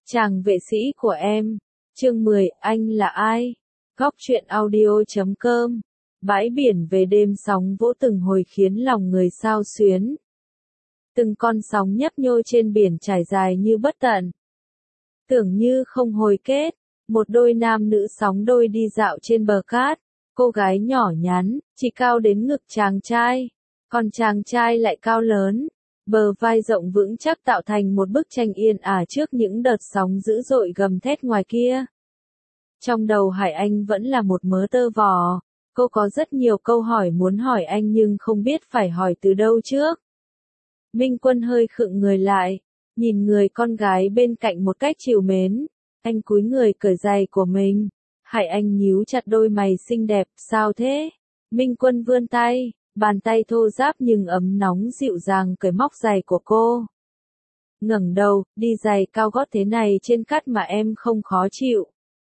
Chàng vệ sĩ của em. Chương 10, anh là ai? Góc truyện audio.com. Bãi biển về đêm sóng vỗ từng hồi khiến lòng người xao xuyến. Từng con sóng nhấp nhô trên biển trải dài như bất tận. Tưởng như không hồi kết, một đôi nam nữ sóng đôi đi dạo trên bờ cát. Cô gái nhỏ nhắn, chỉ cao đến ngực chàng trai, còn chàng trai lại cao lớn. Bờ vai rộng vững chắc tạo thành một bức tranh yên ả trước những đợt sóng dữ dội gầm thét ngoài kia. Trong đầu Hải Anh vẫn là một mớ tơ vò, cô có rất nhiều câu hỏi muốn hỏi anh nhưng không biết phải hỏi từ đâu trước. Minh Quân hơi khựng người lại, nhìn người con gái bên cạnh một cách trìu mến, anh cúi người cởi giày của mình. Hải Anh nhíu chặt đôi mày xinh đẹp, sao thế? Minh Quân vươn tay. Bàn tay thô ráp nhưng ấm nóng dịu dàng cởi móc giày của cô. Ngẩng đầu, đi giày cao gót thế này trên cát mà em không khó chịu.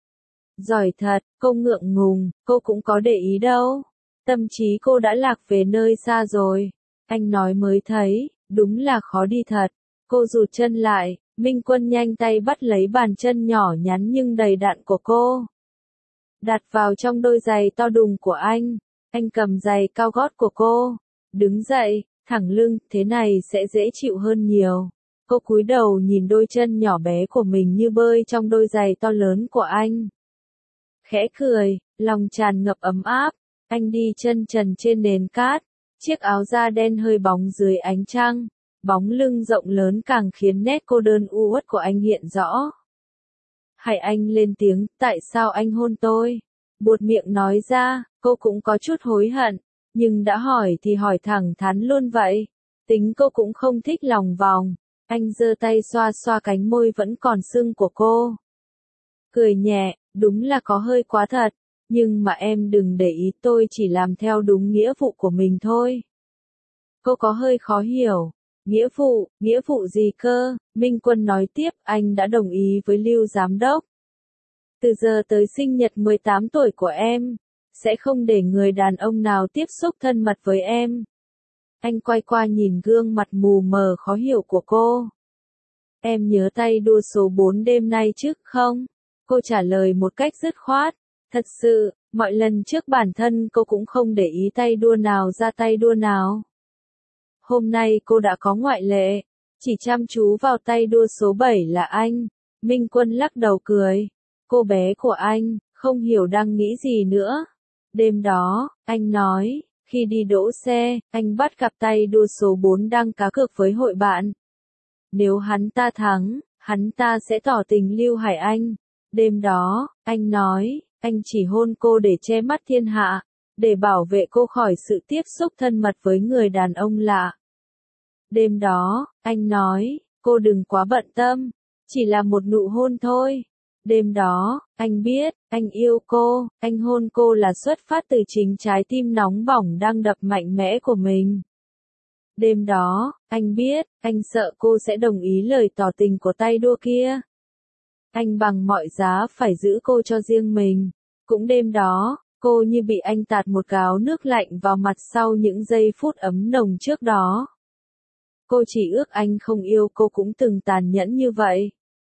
Giỏi thật, cô ngượng ngùng, cô cũng có để ý đâu. Tâm trí cô đã lạc về nơi xa rồi. Anh nói mới thấy, đúng là khó đi thật. Cô rụt chân lại, Minh Quân nhanh tay bắt lấy bàn chân nhỏ nhắn nhưng đầy đặn của cô. Đặt vào trong đôi giày to đùng của anh. Anh cầm giày cao gót của cô, đứng dậy, thẳng lưng, thế này sẽ dễ chịu hơn nhiều. Cô cúi đầu nhìn đôi chân nhỏ bé của mình như bơi trong đôi giày to lớn của anh. Khẽ cười, lòng tràn ngập ấm áp, anh đi chân trần trên nền cát, chiếc áo da đen hơi bóng dưới ánh trăng, bóng lưng rộng lớn càng khiến nét cô đơn u uất của anh hiện rõ. Hải Anh lên tiếng, tại sao anh hôn tôi? Buột miệng nói ra, cô cũng có chút hối hận, nhưng đã hỏi thì hỏi thẳng thắn luôn vậy. Tính cô cũng không thích lòng vòng. Anh giơ tay xoa xoa cánh môi vẫn còn sưng của cô. Cười nhẹ, đúng là có hơi quá thật, nhưng mà em đừng để ý, tôi chỉ làm theo đúng nghĩa vụ của mình thôi. Cô có hơi khó hiểu. Nghĩa vụ gì cơ? Minh Quân nói tiếp, anh đã đồng ý với Lưu Giám Đốc. Từ giờ tới sinh nhật 18 tuổi của em, sẽ không để người đàn ông nào tiếp xúc thân mật với em. Anh quay qua nhìn gương mặt mù mờ khó hiểu của cô. Em nhớ tay đua số 4 đêm nay chứ không? Cô trả lời một cách dứt khoát. Thật sự, mọi lần trước bản thân cô cũng không để ý tay đua nào ra tay đua nào. Hôm nay cô đã có ngoại lệ, chỉ chăm chú vào tay đua số 7 là anh. Minh Quân lắc đầu cười. Cô bé của anh, không hiểu đang nghĩ gì nữa. Đêm đó, anh nói, khi đi đỗ xe, anh bắt gặp tay đua số 4 đang cá cược với hội bạn. Nếu hắn ta thắng, hắn ta sẽ tỏ tình Lưu Hải Anh. Đêm đó, anh nói, anh chỉ hôn cô để che mắt thiên hạ, để bảo vệ cô khỏi sự tiếp xúc thân mật với người đàn ông lạ. Đêm đó, anh nói, cô đừng quá bận tâm, chỉ là một nụ hôn thôi. Đêm đó, anh biết, anh yêu cô, anh hôn cô là xuất phát từ chính trái tim nóng bỏng đang đập mạnh mẽ của mình. Đêm đó, anh biết, anh sợ cô sẽ đồng ý lời tỏ tình của tay đua kia. Anh bằng mọi giá phải giữ cô cho riêng mình. Cũng đêm đó, cô như bị anh tạt một gáo nước lạnh vào mặt sau những giây phút ấm nồng trước đó. Cô chỉ ước anh không yêu cô cũng từng tàn nhẫn như vậy.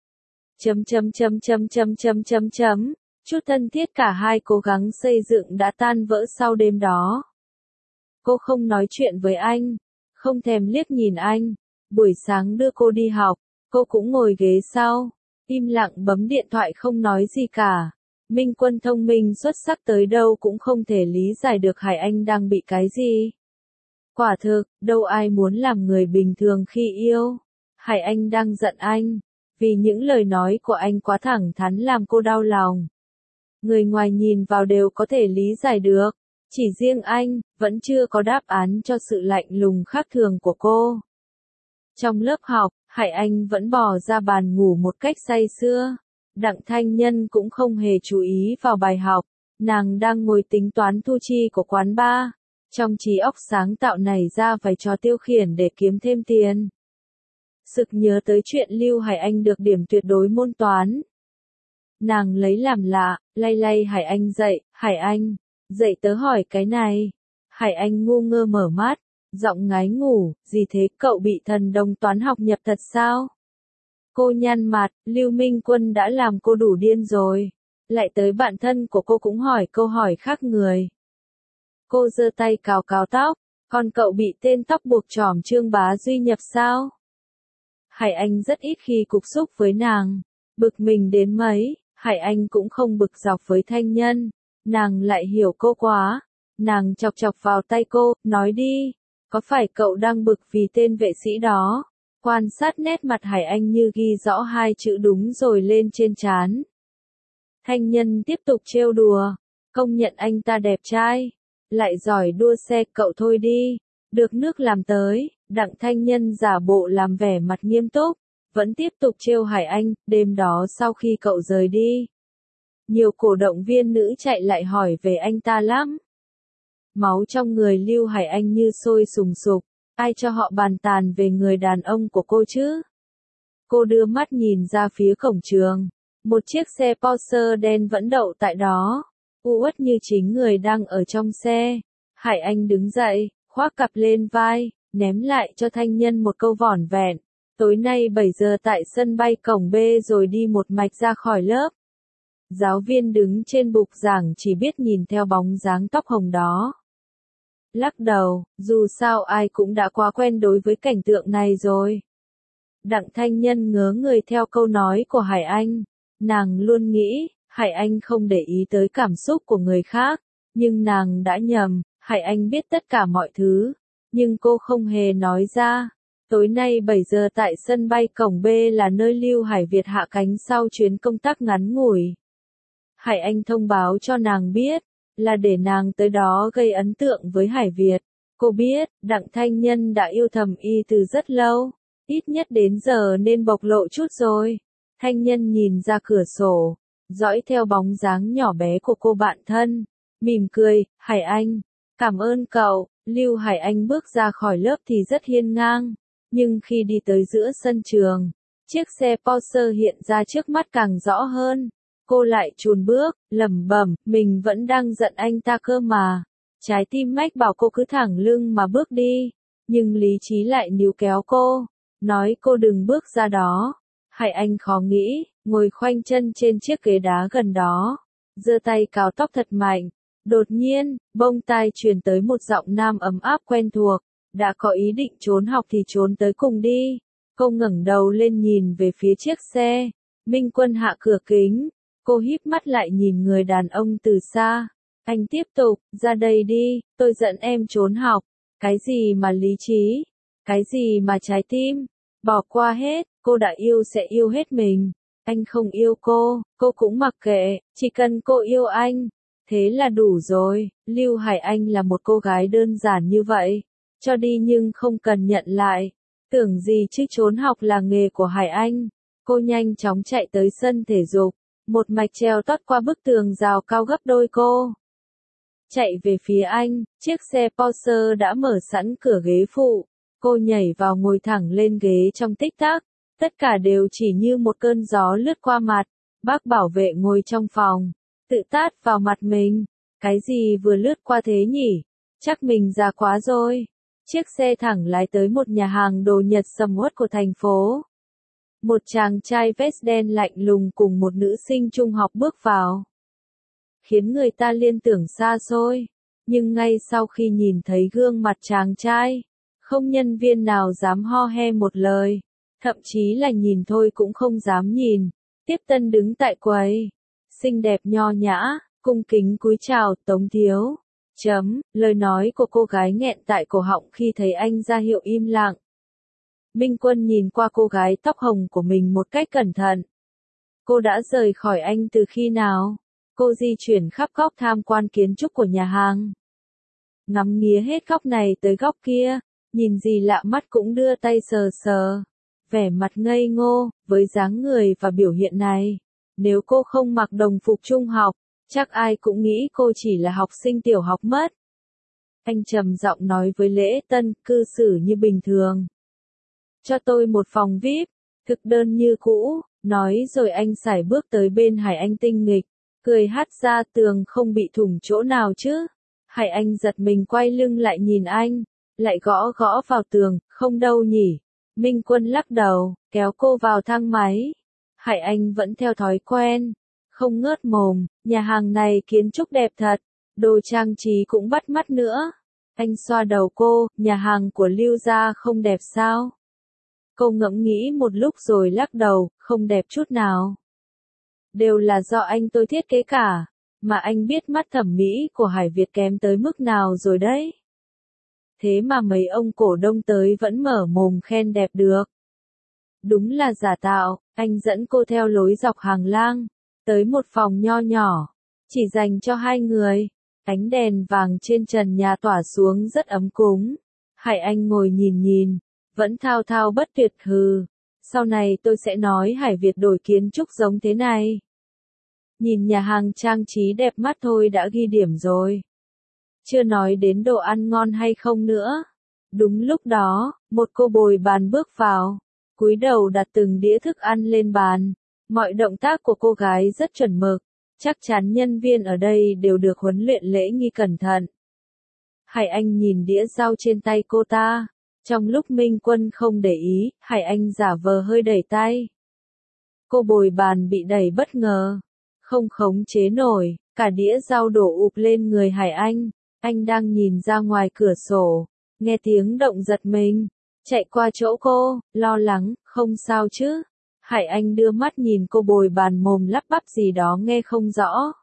Chút thân thiết cả hai cố gắng xây dựng đã tan vỡ sau đêm đó. Cô không nói chuyện với anh, không thèm liếc nhìn anh. Buổi sáng đưa cô đi học, cô cũng ngồi ghế sau, im lặng bấm điện thoại không nói gì cả. Minh Quân thông minh xuất sắc tới đâu cũng không thể lý giải được Hải Anh đang bị cái gì. Quả thực, đâu ai muốn làm người bình thường khi yêu. Hải Anh đang giận anh. Vì những lời nói của anh quá thẳng thắn làm cô đau lòng. Người ngoài nhìn vào đều có thể lý giải được. Chỉ riêng anh, vẫn chưa có đáp án cho sự lạnh lùng khác thường của cô. Trong lớp học, Hải Anh vẫn bò ra bàn ngủ một cách say sưa. Đặng Thanh Nhân cũng không hề chú ý vào bài học. Nàng đang ngồi tính toán thu chi của quán bar. Trong trí óc sáng tạo nảy ra vài trò tiêu khiển để kiếm thêm tiền. Sực nhớ tới chuyện Lưu Hải Anh được điểm tuyệt đối môn toán. Nàng lấy làm lạ, lay lay Hải Anh dậy, Hải Anh, dậy tớ hỏi cái này. Hải Anh ngu ngơ mở mắt, giọng ngái ngủ, gì thế, cậu bị thần đồng toán học nhập thật sao? Cô nhăn mặt, Lưu Minh Quân đã làm cô đủ điên rồi. Lại tới bạn thân của cô cũng hỏi câu hỏi khác người. Cô giơ tay cào cào tóc, còn cậu bị tên tóc buộc chỏm Trương Bá Duy nhập sao? Hải Anh rất ít khi cục xúc với nàng. Bực mình đến mấy, Hải Anh cũng không bực dọc với Thanh Nhân. Nàng lại hiểu cô quá. Nàng chọc chọc vào tay cô, nói đi. Có phải cậu đang bực vì tên vệ sĩ đó? Quan sát nét mặt Hải Anh như ghi rõ hai chữ đúng rồi lên trên trán. Thanh Nhân tiếp tục trêu đùa. Công nhận anh ta đẹp trai. Lại giỏi đua xe, cậu thôi đi. Được nước làm tới. Đặng Thanh Nhân giả bộ làm vẻ mặt nghiêm túc. Vẫn tiếp tục trêu Hải Anh. Đêm đó sau khi cậu rời đi, nhiều cổ động viên nữ chạy lại hỏi về anh ta lắm. Máu trong người Lưu Hải Anh như sôi sùng sục. Ai cho họ bàn tàn về người đàn ông của cô chứ? Cô đưa mắt nhìn ra phía cổng trường. Một chiếc xe Porsche đen vẫn đậu tại đó. Uất như chính người đang ở trong xe. Hải Anh đứng dậy, khoác cặp lên vai, ném lại cho Thanh Nhân một câu vỏn vẹn. Tối nay 7 giờ tại sân bay cổng B rồi đi một mạch ra khỏi lớp. Giáo viên đứng trên bục giảng chỉ biết nhìn theo bóng dáng tóc hồng đó. Lắc đầu, dù sao ai cũng đã quá quen đối với cảnh tượng này rồi. Đặng Thanh Nhân ngớ người theo câu nói của Hải Anh. Nàng luôn nghĩ, Hải Anh không để ý tới cảm xúc của người khác. Nhưng nàng đã nhầm, Hải Anh biết tất cả mọi thứ. Nhưng cô không hề nói ra. Tối nay 7 giờ tại sân bay cổng B là nơi Lưu Hải Việt hạ cánh sau chuyến công tác ngắn ngủi. Hải Anh thông báo cho nàng biết, là để nàng tới đó gây ấn tượng với Hải Việt. Cô biết, Đặng Thanh Nhân đã yêu thầm y từ rất lâu, ít nhất đến giờ nên bộc lộ chút rồi. Thanh Nhân nhìn ra cửa sổ, dõi theo bóng dáng nhỏ bé của cô bạn thân, mỉm cười, Hải Anh, cảm ơn cậu. Lưu Hải Anh bước ra khỏi lớp thì rất hiên ngang, nhưng khi đi tới giữa sân trường, chiếc xe Porsche hiện ra trước mắt càng rõ hơn. Cô lại chùn bước, lẩm bẩm, mình vẫn đang giận anh ta cơ mà. Trái tim mách bảo cô cứ thẳng lưng mà bước đi, nhưng lý trí lại níu kéo cô, nói cô đừng bước ra đó. Hải Anh khó nghĩ, ngồi khoanh chân trên chiếc ghế đá gần đó, giơ tay cào tóc thật mạnh. Đột nhiên, bông tai truyền tới một giọng nam ấm áp quen thuộc, đã có ý định trốn học thì trốn tới cùng đi. Cô ngẩng đầu lên nhìn về phía chiếc xe, Minh Quân hạ cửa kính. Cô híp mắt lại nhìn người đàn ông từ xa. Anh tiếp tục, ra đây đi, tôi dẫn em trốn học. Cái gì mà lý trí? Cái gì mà trái tim? Bỏ qua hết, cô đã yêu sẽ yêu hết mình. Anh không yêu cô cũng mặc kệ, chỉ cần cô yêu anh. Thế là đủ rồi. Lưu Hải Anh là một cô gái đơn giản như vậy. Cho đi nhưng không cần nhận lại. Tưởng gì chứ trốn học là nghề của Hải Anh. Cô nhanh chóng chạy tới sân thể dục. Một mạch treo tót qua bức tường rào cao gấp đôi cô. Chạy về phía anh, chiếc xe Porsche đã mở sẵn cửa ghế phụ. Cô nhảy vào ngồi thẳng lên ghế trong tích tắc. Tất cả đều chỉ như một cơn gió lướt qua mặt. Bác bảo vệ ngồi trong phòng, tự tát vào mặt mình. Cái gì vừa lướt qua thế nhỉ? Chắc mình già quá rồi. Chiếc xe thẳng lái tới một nhà hàng đồ Nhật sầm uất của thành phố. Một chàng trai vest đen lạnh lùng cùng một nữ sinh trung học bước vào. Khiến người ta liên tưởng xa xôi. Nhưng ngay sau khi nhìn thấy gương mặt chàng trai, không nhân viên nào dám ho he một lời. Thậm chí là nhìn thôi cũng không dám nhìn. Tiếp tân đứng tại quầy. Xinh đẹp nho nhã, cung kính cúi chào, Tống thiếu. Lời nói của cô gái nghẹn tại cổ họng khi thấy anh ra hiệu im lặng. Minh Quân nhìn qua cô gái tóc hồng của mình một cách cẩn thận. Cô đã rời khỏi anh từ khi nào? Cô di chuyển khắp góc tham quan kiến trúc của nhà hàng. Ngắm nghía hết góc này tới góc kia, nhìn gì lạ mắt cũng đưa tay sờ sờ. Vẻ mặt ngây ngô, với dáng người và biểu hiện này. Nếu cô không mặc đồng phục trung học, chắc ai cũng nghĩ cô chỉ là học sinh tiểu học mất. Anh trầm giọng nói với Lễ Tân, cư xử như bình thường. Cho tôi một phòng VIP, thực đơn như cũ, nói rồi anh sải bước tới bên Hải Anh tinh nghịch, cười hắt ra tường không bị thủng chỗ nào chứ. Hải Anh giật mình quay lưng lại nhìn anh, lại gõ gõ vào tường, không đâu nhỉ. Minh Quân lắc đầu, kéo cô vào thang máy. Hải Anh vẫn theo thói quen, không ngớt mồm, nhà hàng này kiến trúc đẹp thật, đồ trang trí cũng bắt mắt nữa. Anh xoa đầu cô, nhà hàng của Lưu gia không đẹp sao? Cô ngẫm nghĩ một lúc rồi lắc đầu, không đẹp chút nào. Đều là do anh tôi thiết kế cả, mà anh biết mắt thẩm mỹ của Hải Việt kém tới mức nào rồi đấy. Thế mà mấy ông cổ đông tới vẫn mở mồm khen đẹp được. Đúng là giả tạo, anh dẫn cô theo lối dọc hành lang, tới một phòng nho nhỏ, chỉ dành cho hai người. Ánh đèn vàng trên trần nhà tỏa xuống rất ấm cúng. Hải Anh ngồi nhìn, vẫn thao thao bất tuyệt hừ. Sau này tôi sẽ nói Hải Việt đổi kiến trúc giống thế này. Nhìn nhà hàng trang trí đẹp mắt thôi đã ghi điểm rồi. Chưa nói đến đồ ăn ngon hay không nữa. Đúng lúc đó, một cô bồi bàn bước vào, cúi đầu đặt từng đĩa thức ăn lên bàn. Mọi động tác của cô gái rất chuẩn mực, chắc chắn nhân viên ở đây đều được huấn luyện lễ nghi cẩn thận. Hải Anh nhìn đĩa rau trên tay cô ta. Trong lúc Minh Quân không để ý, Hải Anh giả vờ hơi đẩy tay. Cô bồi bàn bị đẩy bất ngờ, không khống chế nổi, cả đĩa rau đổ ụp lên người Hải Anh. Anh đang nhìn ra ngoài cửa sổ, nghe tiếng động giật mình, chạy qua chỗ cô, lo lắng, không sao chứ. Hải Anh đưa mắt nhìn cô bồi bàn mồm lắp bắp gì đó nghe không rõ.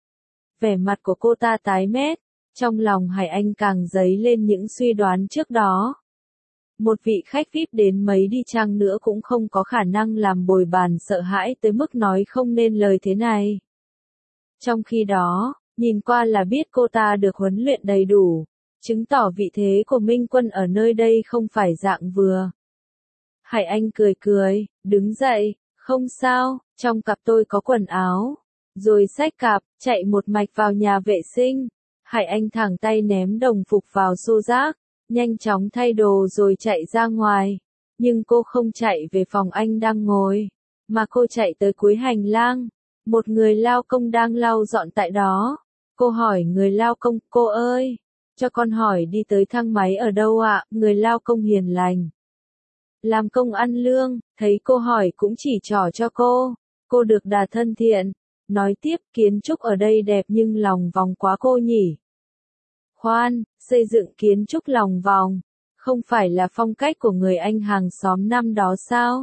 Vẻ mặt của cô ta tái mét, trong lòng Hải Anh càng dấy lên những suy đoán trước đó. Một vị khách VIP đến mấy đi chăng nữa cũng không có khả năng làm bồi bàn sợ hãi tới mức nói không nên lời thế này. Trong khi đó, nhìn qua là biết cô ta được huấn luyện đầy đủ, chứng tỏ vị thế của Minh Quân ở nơi đây không phải dạng vừa. Hải Anh cười, đứng dậy, không sao, trong cặp tôi có quần áo. Rồi xách cặp, chạy một mạch vào nhà vệ sinh. Hải Anh thẳng tay ném đồng phục vào xô rác, nhanh chóng thay đồ rồi chạy ra ngoài. Nhưng cô không chạy về phòng anh đang ngồi, mà cô chạy tới cuối hành lang. Một người lao công đang lau dọn tại đó. Cô hỏi người lao công, cô ơi, cho con hỏi đi tới thang máy ở đâu ạ? Người lao công hiền lành, làm công ăn lương, thấy cô hỏi cũng chỉ trỏ cho cô được đà thân thiện, nói tiếp kiến trúc ở đây đẹp nhưng lòng vòng quá cô nhỉ. Khoan, xây dựng kiến trúc lòng vòng, không phải là phong cách của người anh hàng xóm năm đó sao?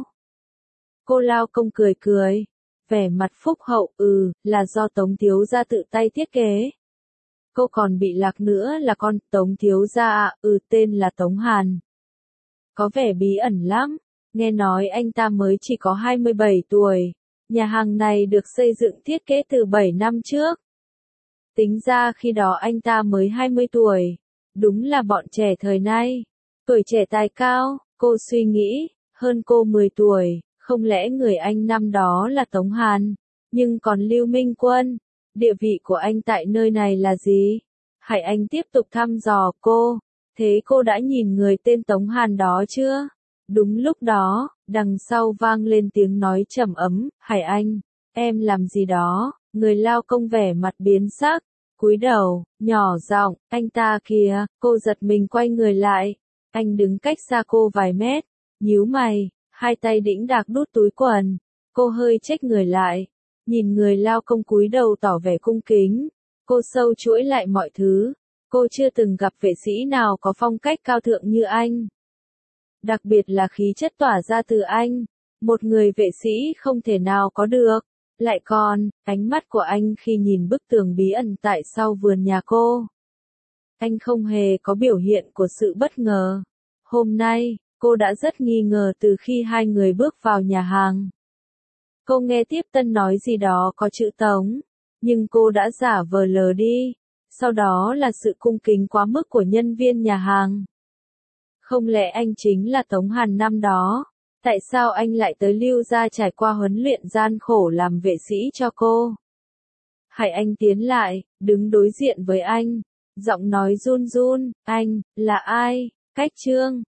Cô lao công cười, vẻ mặt phúc hậu, là do Tống thiếu gia tự tay thiết kế. Cô còn bị lạc nữa là con Tống thiếu gia ạ, tên là Tống Hàn. Có vẻ bí ẩn lắm, nghe nói anh ta mới chỉ có 27 tuổi, nhà hàng này được xây dựng thiết kế từ 7 năm trước. Tính ra khi đó anh ta mới 20 tuổi, đúng là bọn trẻ thời nay, tuổi trẻ tài cao, cô suy nghĩ, hơn cô 10 tuổi, không lẽ người anh năm đó là Tống Hàn, nhưng còn Lưu Minh Quân, địa vị của anh tại nơi này là gì? Hải Anh tiếp tục thăm dò cô. Thế cô đã nhìn người tên Tống Hàn đó chưa? Đúng lúc đó, đằng sau vang lên tiếng nói trầm ấm, Hải Anh, em làm gì đó? Người lao công vẻ mặt biến sắc, cúi đầu, nhỏ giọng, anh ta kìa, cô giật mình quay người lại. Anh đứng cách xa cô vài mét, nhíu mày, hai tay đĩnh đạc đút túi quần. Cô hơi chếch người lại, nhìn người lao công cúi đầu tỏ vẻ cung kính. Cô sâu chuỗi lại mọi thứ. Cô chưa từng gặp vệ sĩ nào có phong cách cao thượng như anh. Đặc biệt là khí chất tỏa ra từ anh. Một người vệ sĩ không thể nào có được. Lại còn, ánh mắt của anh khi nhìn bức tường bí ẩn tại sau vườn nhà cô. Anh không hề có biểu hiện của sự bất ngờ. Hôm nay, cô đã rất nghi ngờ từ khi hai người bước vào nhà hàng. Cô nghe tiếp tân nói gì đó có chữ Tống, nhưng cô đã giả vờ lờ đi. Sau đó là sự cung kính quá mức của nhân viên nhà hàng. Không lẽ anh chính là Tống Hàn năm đó? Tại sao anh lại tới Lưu gia trải qua huấn luyện gian khổ làm vệ sĩ cho cô? Hải Anh tiến lại, đứng đối diện với anh. Giọng nói run run, anh, là ai? Cách Trương.